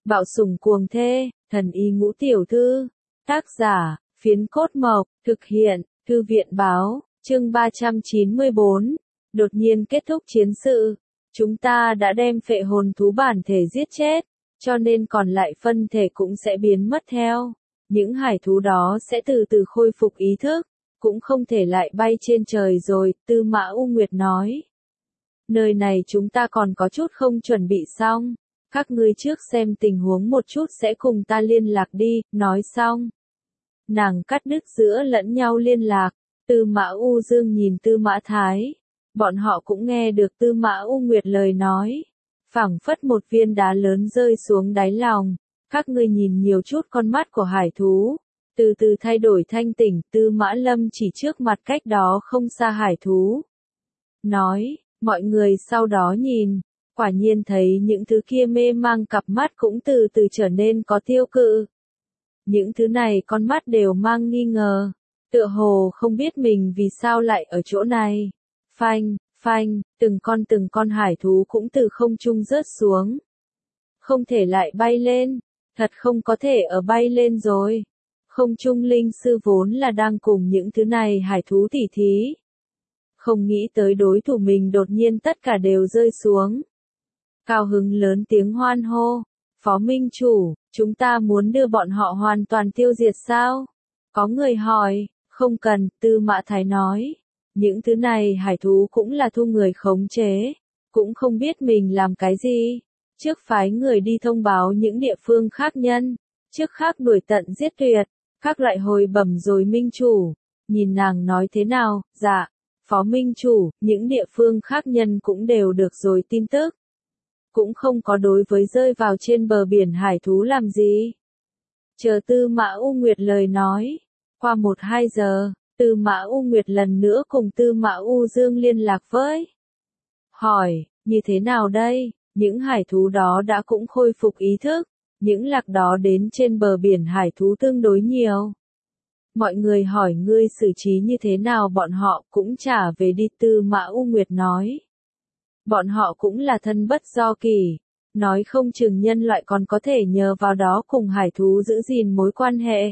Bạo sủng cuồng thê, thần y ngũ tiểu thư. Tác giả, Phiến Cốt Mộc, thực hiện, Thư viện báo, chương 394. Đột nhiên kết thúc chiến sự. Chúng ta đã đem phệ hồn thú bản thể giết chết, cho nên còn lại phân thể cũng sẽ biến mất theo. Những hải thú đó sẽ từ từ khôi phục ý thức, cũng không thể lại bay trên trời rồi, Tư Mã U Nguyệt nói. Nơi này chúng ta còn có chút không chuẩn bị xong. Các ngươi trước xem tình huống một chút sẽ cùng ta liên lạc đi, nói xong. Nàng cắt đứt giữa lẫn nhau liên lạc, Tư Mã U Dương nhìn Tư Mã Thái. Bọn họ cũng nghe được Tư Mã U Nguyệt lời nói. Phảng phất một viên đá lớn rơi xuống đáy lòng. Các ngươi nhìn nhiều chút con mắt của hải thú. Từ từ thay đổi thanh tỉnh, Tư Mã Lâm chỉ trước mặt cách đó không xa hải thú. Nói, mọi người sau đó nhìn. Quả nhiên thấy những thứ kia mê mang cặp mắt cũng từ từ trở nên có tiêu cự. Những thứ này con mắt đều mang nghi ngờ. Tựa hồ không biết mình vì sao lại ở chỗ này. Phanh, phanh, từng con hải thú cũng từ không trung rớt xuống. Không thể lại bay lên. Thật không có thể ở bay lên rồi. Không trung linh sư vốn là đang cùng những thứ này hải thú tỉ thí. Không nghĩ tới đối thủ mình đột nhiên tất cả đều rơi xuống. Cao hứng lớn tiếng hoan hô. Phó Minh Chủ, chúng ta muốn đưa bọn họ hoàn toàn tiêu diệt sao? Có người hỏi, không cần, Tư Mã Thái nói. Những thứ này hải thú cũng là thu người khống chế. Cũng không biết mình làm cái gì. Trước phái người đi thông báo những địa phương khác nhân. Trước khác đuổi tận giết tuyệt. Các lại hồi bẩm rồi Minh Chủ. Nhìn nàng nói thế nào, dạ. Phó Minh Chủ, những địa phương khác nhân cũng đều được rồi tin tức. Cũng không có đối với rơi vào trên bờ biển hải thú làm gì. Chờ Tư Mã U Nguyệt lời nói. Qua 1-2 giờ, Tư Mã U Nguyệt lần nữa cùng Tư Mã U Dương liên lạc với. Hỏi, như thế nào đây? Những hải thú đó đã cũng khôi phục ý thức. Những lạc đó đến trên bờ biển hải thú tương đối nhiều. Mọi người hỏi ngươi xử trí như thế nào bọn họ cũng trả về đi, Tư Mã U Nguyệt nói. Bọn họ cũng là thân bất do kỳ. Nói không chừng nhân loại còn có thể nhờ vào đó cùng hải thú giữ gìn mối quan hệ.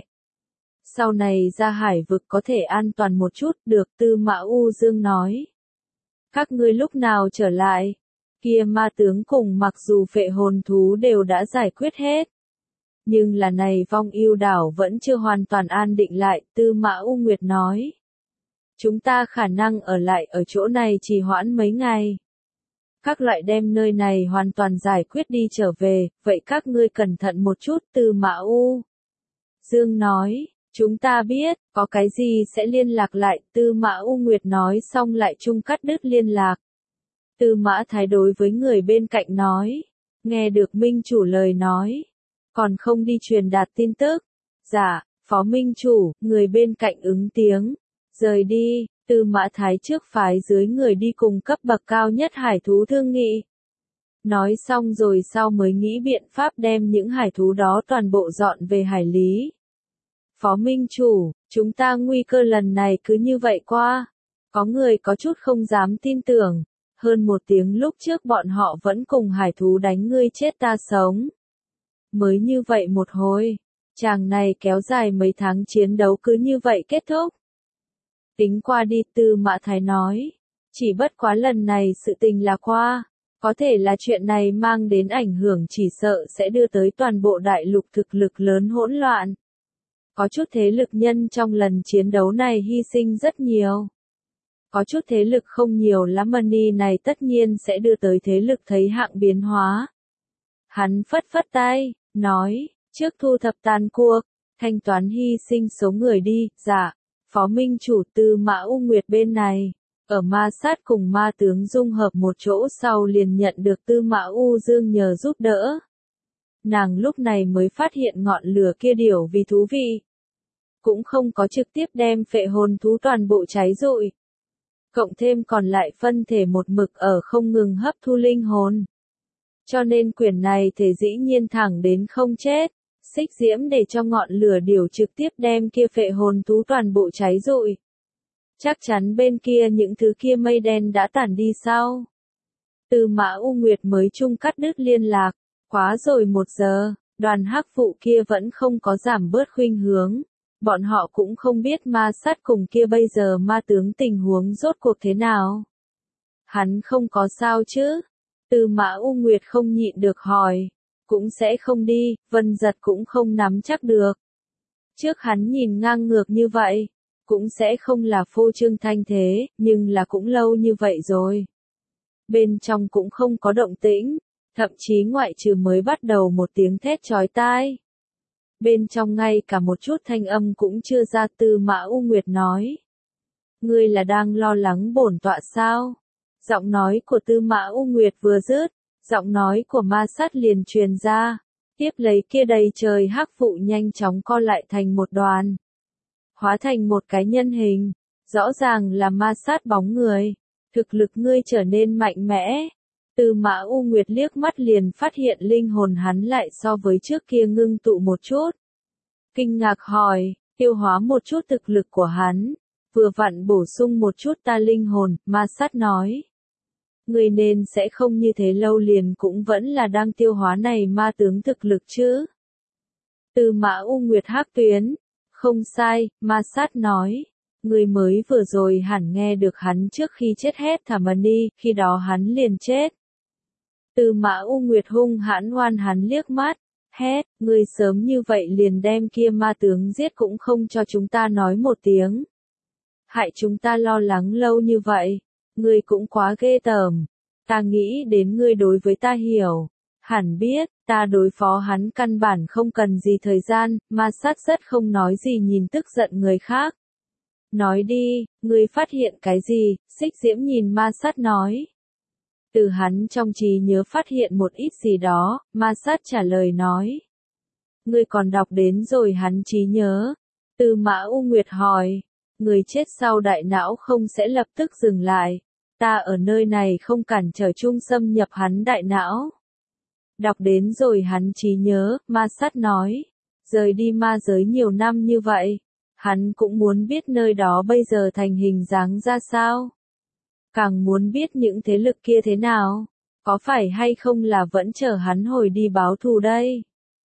Sau này ra hải vực có thể an toàn một chút, được, Tư Mã U Dương nói. Các ngươi lúc nào trở lại? Kia ma tướng cùng mặc dù phệ hồn thú đều đã giải quyết hết. Nhưng là này Vong Ưu đảo vẫn chưa hoàn toàn an định lại, Tư Mã U Nguyệt nói. Chúng ta khả năng ở lại ở chỗ này trì hoãn mấy ngày. Các loại đem nơi này hoàn toàn giải quyết đi trở về, vậy các ngươi cẩn thận một chút, Tư Mã U Dương nói. Chúng ta biết, có cái gì sẽ liên lạc lại, Tư Mã U Nguyệt nói xong lại chung cắt đứt liên lạc. Tư Mã Thái đối với người bên cạnh nói. Nghe được Minh Chủ lời nói. Còn không đi truyền đạt tin tức. Dạ, Phó Minh Chủ, người bên cạnh ứng tiếng. Rời đi, Tư Mã Thái trước phái dưới người đi cùng cấp bậc cao nhất hải thú thương nghị. Nói xong rồi sau mới nghĩ biện pháp đem những hải thú đó toàn bộ dọn về hải lý. Phó Minh Chủ, chúng ta nguy cơ lần này cứ như vậy qua. Có người có chút không dám tin tưởng. Hơn 1 tiếng lúc trước bọn họ vẫn cùng hải thú đánh ngươi chết ta sống. Mới như vậy một hồi. Chàng này kéo dài mấy tháng chiến đấu cứ như vậy kết thúc. Tính qua đi, Tư Mã Thái nói. Chỉ bất quá lần này sự tình là qua. Có thể là chuyện này mang đến ảnh hưởng chỉ sợ sẽ đưa tới toàn bộ đại lục thực lực lớn hỗn loạn. Có chút thế lực nhân trong lần chiến đấu này hy sinh rất nhiều. Có chút thế lực không nhiều lắm, money này tất nhiên sẽ đưa tới thế lực thấy hạng biến hóa. Hắn phất phất tay, nói, trước thu thập tàn cuộc, thanh toán hy sinh số người đi, dạ. Phó Minh Chủ, Tư Mã U Nguyệt bên này, ở ma sát cùng ma tướng dung hợp một chỗ sau liền nhận được Tư Mã U Dương nhờ giúp đỡ. Nàng lúc này mới phát hiện ngọn lửa kia điều vì thú vị. Cũng không có trực tiếp đem phệ hồn thú toàn bộ cháy rụi. Cộng thêm còn lại phân thể một mực ở không ngừng hấp thu linh hồn. Cho nên quyển này thể dĩ nhiên thẳng đến không chết. Xích diễm để cho ngọn lửa điều trực tiếp đem kia phệ hồn thú toàn bộ cháy rụi. Chắc chắn bên kia những thứ kia mây đen đã tản đi sau. Tư Mã U Nguyệt mới chung cắt đứt liên lạc. Quá rồi 1 giờ, Đoàn hắc vụ kia vẫn không có giảm bớt khuynh hướng. Bọn họ cũng không biết ma sát cùng kia bây giờ ma tướng tình huống rốt cuộc thế nào. Hắn không có sao chứ? Tư Mã U Nguyệt không nhịn được hỏi. Cũng sẽ không đi, Vân Giật cũng không nắm chắc được. Trước hắn nhìn ngang ngược như vậy, cũng sẽ không là phô trương thanh thế, nhưng là cũng lâu như vậy rồi. Bên trong cũng không có động tĩnh, thậm chí ngoại trừ mới bắt đầu một tiếng thét chói tai. Bên trong ngay cả một chút thanh âm cũng chưa ra. Tư Mã U Nguyệt nói. Ngươi là đang lo lắng bổn tọa sao? Giọng nói của Tư Mã U Nguyệt vừa dứt, giọng nói của ma sát liền truyền ra. Tiếp lấy kia đầy trời hắc vụ nhanh chóng co lại thành một đoàn. Hóa thành một cái nhân hình. Rõ ràng là ma sát bóng người. Thực lực ngươi trở nên mạnh mẽ. Tư Mã U Nguyệt liếc mắt liền phát hiện linh hồn hắn lại so với trước kia ngưng tụ một chút. Kinh ngạc hỏi, tiêu hóa một chút thực lực của hắn. Vừa vặn bổ sung một chút ta linh hồn, ma sát nói. Người nên sẽ không như thế lâu liền cũng vẫn là đang tiêu hóa này ma tướng thực lực chứ. Tư Mã U Nguyệt hắc tuyến. Không sai, ma sát nói. Người mới vừa rồi hẳn nghe được hắn trước khi chết hét thảm đi, khi đó hắn liền chết. Tư Mã U Nguyệt hung hãn oan hắn liếc mắt. Hét, người sớm như vậy liền đem kia ma tướng giết cũng không cho chúng ta nói một tiếng. Hại chúng ta lo lắng lâu như vậy. Ngươi cũng quá ghê tởm. Ta nghĩ đến ngươi đối với ta hiểu. Hẳn biết, ta đối phó hắn căn bản không cần gì thời gian, ma sát rất không nói gì nhìn tức giận người khác. Nói đi, ngươi phát hiện cái gì? Xích Diễm nhìn ma sát nói. Từ hắn trong trí nhớ phát hiện một ít gì đó, ma sát trả lời nói. Ngươi còn đọc đến rồi hắn trí nhớ. Tư Mã U Nguyệt hỏi. Người chết sau đại não không sẽ lập tức dừng lại. Ta ở nơi này không cản trở trung xâm nhập hắn đại não. Đọc đến rồi hắn trí nhớ, ma sát nói. Rời đi ma giới nhiều năm như vậy. Hắn cũng muốn biết nơi đó bây giờ thành hình dáng ra sao. Càng muốn biết những thế lực kia thế nào. Có phải hay không là vẫn chờ hắn hồi đi báo thù đây?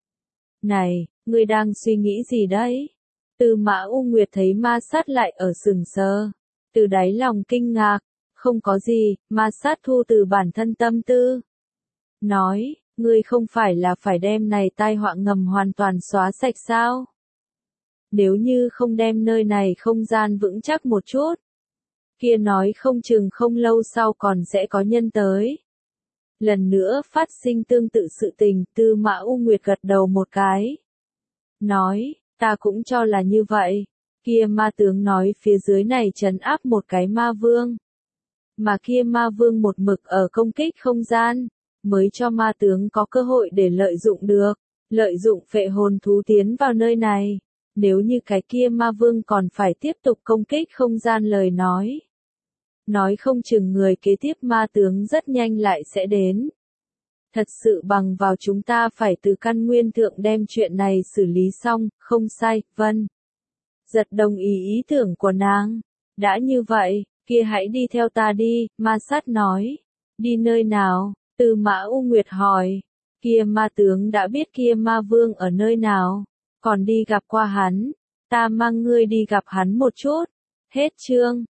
Này, ngươi đang suy nghĩ gì đấy? Tư Mã U Nguyệt thấy ma sát lại ở sừng sờ. Từ đáy lòng kinh ngạc. Không có gì, ma sát thu từ bản thân tâm tư. Nói, ngươi không phải là phải đem này tai họa ngầm hoàn toàn xóa sạch sao? Nếu như không đem nơi này không gian vững chắc một chút. Kia nói không chừng không lâu sau còn sẽ có nhân tới. Lần nữa phát sinh tương tự sự tình. Tư Mã U Nguyệt gật đầu một cái. Nói, ta cũng cho là như vậy. Kia ma tướng nói phía dưới này trấn áp một cái ma vương. Mà kia ma vương một mực ở công kích không gian, mới cho ma tướng có cơ hội để lợi dụng được, lợi dụng phệ hồn thú tiến vào nơi này. Nếu như cái kia ma vương còn phải tiếp tục công kích không gian lời nói. Nói không chừng người kế tiếp ma tướng rất nhanh lại sẽ đến. Thật sự bằng vào chúng ta phải từ căn nguyên thượng đem chuyện này xử lý xong, không sai, Vân. Giật đồng ý tưởng của nàng. Đã như vậy, kia hãy đi theo ta đi, ma sát nói. Đi nơi nào? Tư Mã U Nguyệt hỏi. Kia ma tướng đã biết kia ma vương ở nơi nào. Còn đi gặp qua hắn. Ta mang ngươi đi gặp hắn một chút. Hết chương.